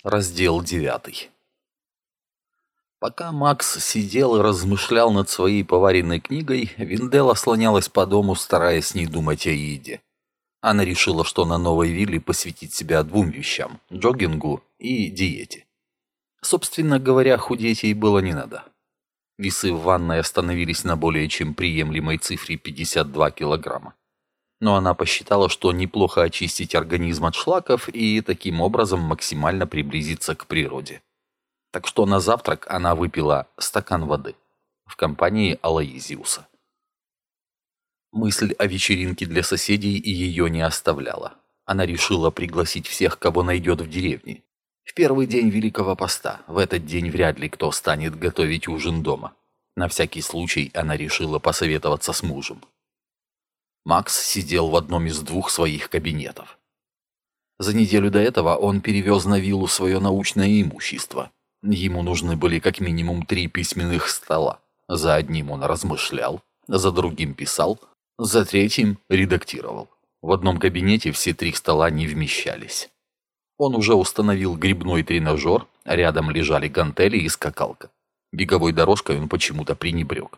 Раздел 9. Пока Макс сидел и размышлял над своей поваренной книгой, Винделла слонялась по дому, стараясь не думать о еде. Она решила, что на новой вилле посвятит себя двум вещам – джогингу и диете. Собственно говоря, худеть ей было не надо. Весы в ванной остановились на более чем приемлемой цифре 52 килограмма. Но она посчитала, что неплохо очистить организм от шлаков и таким образом максимально приблизиться к природе. Так что на завтрак она выпила стакан воды в компании Алоизиуса. Мысль о вечеринке для соседей ее не оставляла. Она решила пригласить всех, кого найдет в деревне. В первый день Великого Поста, в этот день вряд ли кто станет готовить ужин дома. На всякий случай она решила посоветоваться с мужем. Макс сидел в одном из двух своих кабинетов. За неделю до этого он перевез на виллу свое научное имущество. Ему нужны были как минимум 3 письменных стола. За одним он размышлял, за другим писал, за третьим редактировал. В одном кабинете все 3 стола не вмещались. Он уже установил грибной тренажер, рядом лежали гантели и скакалка. Беговой дорожкой он почему-то пренебрег.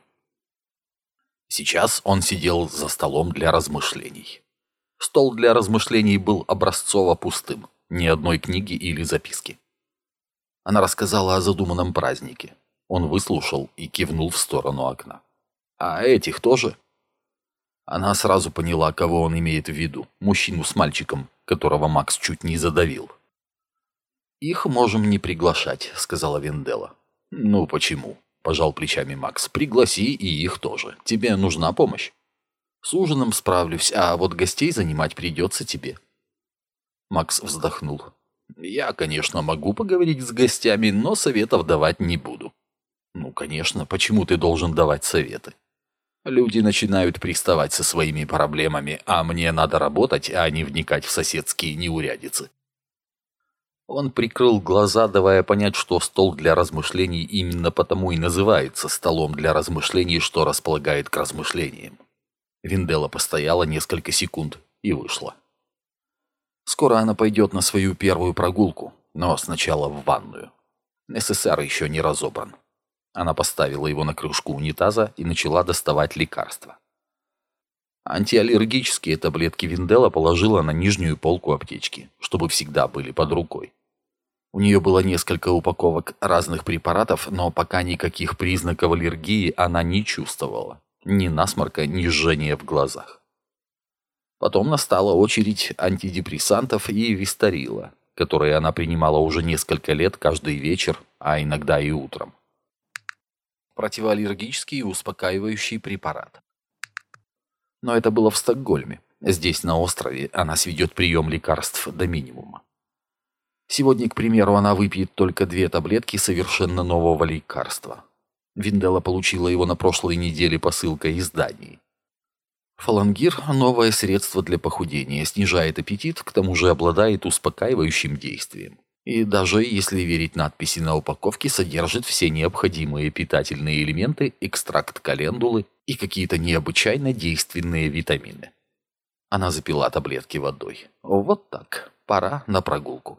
Сейчас он сидел за столом для размышлений. Стол для размышлений был образцово пустым, ни одной книги или записки. Она рассказала о задуманном празднике. Он выслушал и кивнул в сторону окна. «А этих тоже?» Она сразу поняла, кого он имеет в виду. Мужчину с мальчиком, которого Макс чуть не задавил. «Их можем не приглашать», — сказала Винделла. «Ну почему?» — пожал плечами Макс. «Пригласи и их тоже. Тебе нужна помощь». «С ужином справлюсь, а вот гостей занимать придется тебе». Макс вздохнул. «Я, конечно, могу поговорить с гостями, но советов давать не буду». «Ну, конечно, почему ты должен давать советы?» «Люди начинают приставать со своими проблемами, а мне надо работать, а не вникать в соседские неурядицы». Он прикрыл глаза, давая понять, что стол для размышлений именно потому и называется столом для размышлений, что располагает к размышлениям. Винделла постояла несколько секунд и вышла. Скоро она пойдет на свою первую прогулку, но сначала в ванную. СССР еще не разобран. Она поставила его на крышку унитаза и начала доставать лекарства. Антиаллергические таблетки Винделла положила на нижнюю полку аптечки, чтобы всегда были под рукой. У нее было несколько упаковок разных препаратов, но пока никаких признаков аллергии она не чувствовала. Ни насморка, ни жжения в глазах. Потом настала очередь антидепрессантов и вистарила, которые она принимала уже несколько лет каждый вечер, а иногда и утром. Противоаллергический и успокаивающий препарат. Но это было в Стокгольме. Здесь, на острове, она сведет прием лекарств до минимума. Сегодня, к примеру, она выпьет только 2 таблетки совершенно нового лекарства. Винделла получила его на прошлой неделе посылкой из Дании. Фалангир – новое средство для похудения, снижает аппетит, к тому же обладает успокаивающим действием. И даже, если верить надписи на упаковке, содержит все необходимые питательные элементы, экстракт календулы и какие-то необычайно действенные витамины. Она запила таблетки водой. Вот так, пора на прогулку.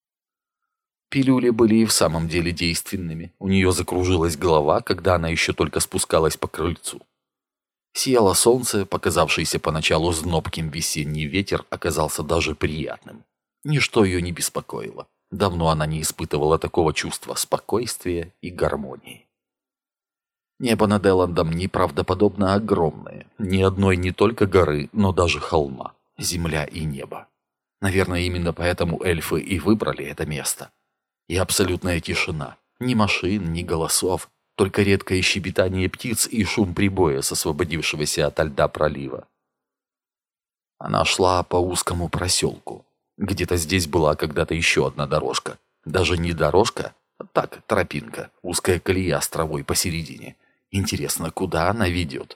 Пилюли были и в самом деле действенными. У нее закружилась голова, когда она еще только спускалась по крыльцу. Сияло солнце, показавшийся поначалу знобким весенний ветер оказался даже приятным. Ничто ее не беспокоило. Давно она не испытывала такого чувства спокойствия и гармонии. Небо над Элландом неправдоподобно огромное. Ни одной не только горы, но даже холма. Земля и небо. Наверное, именно поэтому эльфы и выбрали это место. И абсолютная тишина. Ни машин, ни голосов. Только редкое щебетание птиц и шум прибоя с освободившегося ото льда пролива. Она шла по узкому проселку. Где-то здесь была когда-то еще одна дорожка. Даже не дорожка, а так, тропинка, узкая колея с травой посередине. Интересно, куда она ведет?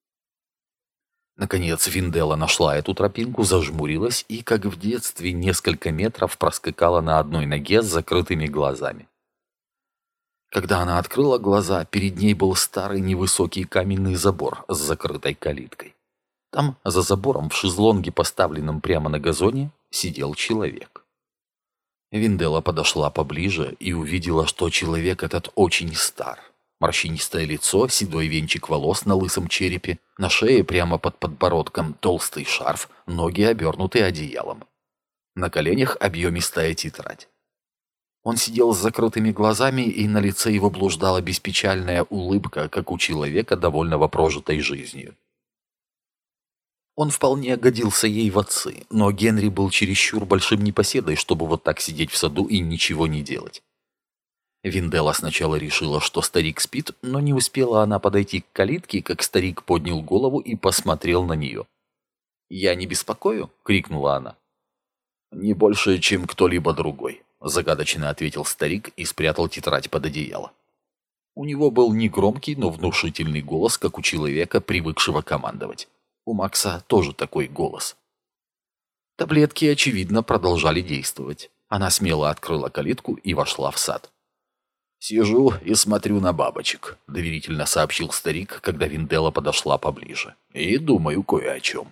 Наконец Винделла нашла эту тропинку, зажмурилась и, как в детстве, несколько метров проскакала на одной ноге с закрытыми глазами. Когда она открыла глаза, перед ней был старый невысокий каменный забор с закрытой калиткой. Там, за забором, в шезлонге, поставленном прямо на газоне, сидел человек. Виндела подошла поближе и увидела, что человек этот очень стар. Морщинистое лицо, седой венчик волос на лысом черепе, на шее прямо под подбородком толстый шарф, ноги обернуты одеялом. На коленях объемистая тетрадь. Он сидел с закрытыми глазами, и на лице его блуждала беспечальная улыбка, как у человека, довольного прожитой жизнью. Он вполне годился ей в отцы, но Генри был чересчур большим непоседой, чтобы вот так сидеть в саду и ничего не делать. Виндела сначала решила, что старик спит, но не успела она подойти к калитке, как старик поднял голову и посмотрел на нее. «Я не беспокою?» — крикнула она. «Не больше, чем кто-либо другой», — загадочно ответил старик и спрятал тетрадь под одеяло. У него был негромкий, но внушительный голос, как у человека, привыкшего командовать. У Макса тоже такой голос. Таблетки, очевидно, продолжали действовать. Она смело открыла калитку и вошла в сад. «Сижу и смотрю на бабочек», — доверительно сообщил старик, когда Виндела подошла поближе. «И думаю кое о чем».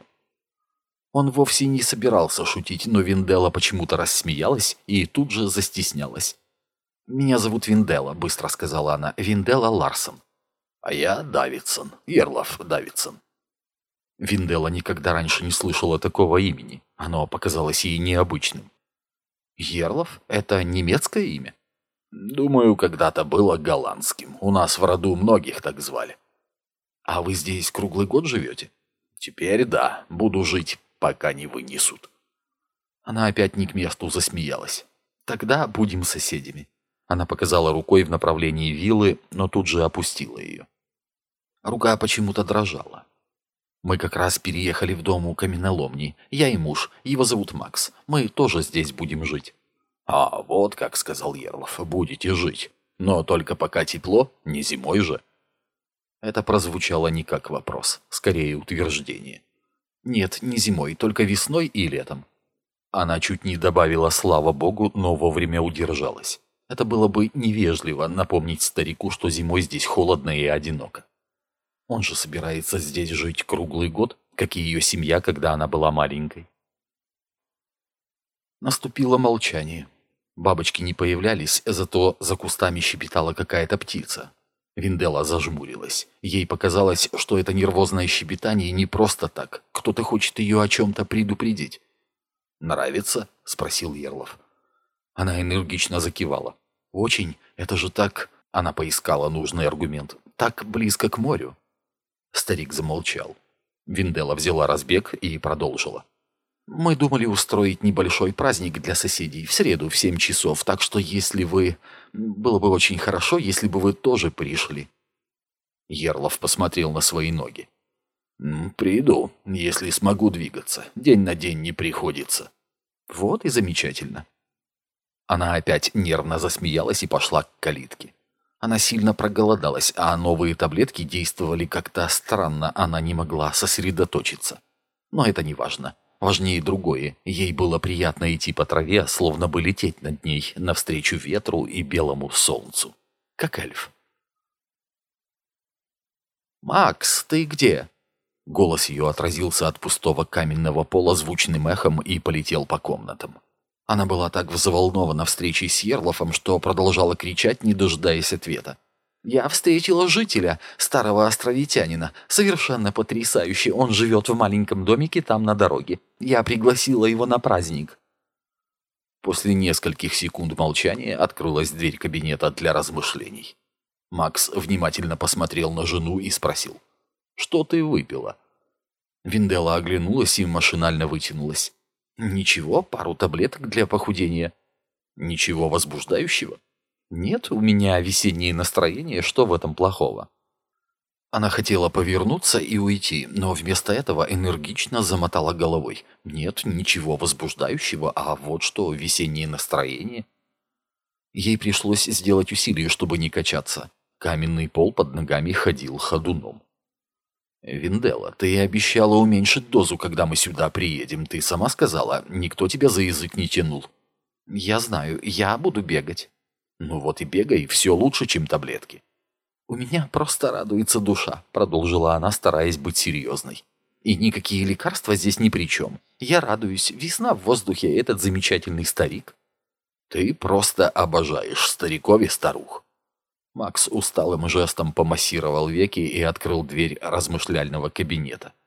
Он вовсе не собирался шутить, но Виндела почему-то рассмеялась и тут же застеснялась. «Меня зовут Виндела», — быстро сказала она. «Виндела Ларсон». «А я Давидсон, Ерлов Давидсон». Виндела никогда раньше не слышала такого имени. Оно показалось ей необычным. «Ерлов? Это немецкое имя?» «Думаю, когда-то было голландским. У нас в роду многих так звали». «А вы здесь круглый год живете?» «Теперь да. Буду жить, пока не вынесут». Она опять не к месту засмеялась. «Тогда будем соседями». Она показала рукой в направлении виллы, но тут же опустила ее. Рука почему-то дрожала. «Мы как раз переехали в дом у каменоломни. Я и муж. Его зовут Макс. Мы тоже здесь будем жить». «А, вот как сказал Ерлов, будете жить. Но только пока тепло, не зимой же». Это прозвучало не как вопрос, скорее утверждение. «Нет, не зимой, только весной и летом». Она чуть не добавила «слава богу», но вовремя удержалась. Это было бы невежливо напомнить старику, что зимой здесь холодно и одиноко. Он же собирается здесь жить круглый год, как и ее семья, когда она была маленькой. Наступило молчание. Бабочки не появлялись, зато за кустами щебетала какая-то птица. Виндела зажмурилась. Ей показалось, что это нервозное щебетание не просто так. Кто-то хочет ее о чем-то предупредить. «Нравится?» — спросил Ерлов. Она энергично закивала. «Очень. Это же так...» — она поискала нужный аргумент. «Так близко к морю». Старик замолчал. Виндела взяла разбег и продолжила. «Мы думали устроить небольшой праздник для соседей в среду в 7 часов, так что если вы... Было бы очень хорошо, если бы вы тоже пришли». Ерлов посмотрел на свои ноги. «Приду, если смогу двигаться. День на день не приходится». «Вот и замечательно». Она опять нервно засмеялась и пошла к калитке. Она сильно проголодалась, а новые таблетки действовали как-то странно, она не могла сосредоточиться. Но это не важно. Важнее другое. Ей было приятно идти по траве, словно бы лететь над ней, навстречу ветру и белому солнцу. Как эльф. «Макс, ты где?» Голос ее отразился от пустого каменного пола звучным эхом и полетел по комнатам. Она была так взволнована встречей с Ерлофом, что продолжала кричать, не дожидаясь ответа. «Я встретила жителя, старого островитянина. Совершенно потрясающе. Он живет в маленьком домике там на дороге. Я пригласила его на праздник». После нескольких секунд молчания открылась дверь кабинета для размышлений. Макс внимательно посмотрел на жену и спросил. «Что ты выпила?» Виндела оглянулась и машинально вытянулась. «Ничего, пару таблеток для похудения». «Ничего возбуждающего?» «Нет, у меня весеннее настроение, что в этом плохого?» Она хотела повернуться и уйти, но вместо этого энергично замотала головой. «Нет, ничего возбуждающего, а вот что, весеннее настроение». Ей пришлось сделать усилие, чтобы не качаться. Каменный пол под ногами ходил ходуном. «Виндела, ты обещала уменьшить дозу, когда мы сюда приедем. Ты сама сказала, никто тебя за язык не тянул». «Я знаю, я буду бегать». «Ну вот и бегай, все лучше, чем таблетки». «У меня просто радуется душа», — продолжила она, стараясь быть серьезной. «И никакие лекарства здесь ни при чем. Я радуюсь, весна в воздухе, этот замечательный старик». Ты просто обожаешь стариков и старух». Макс усталым жестом помассировал веки и открыл дверь размышляльного кабинета.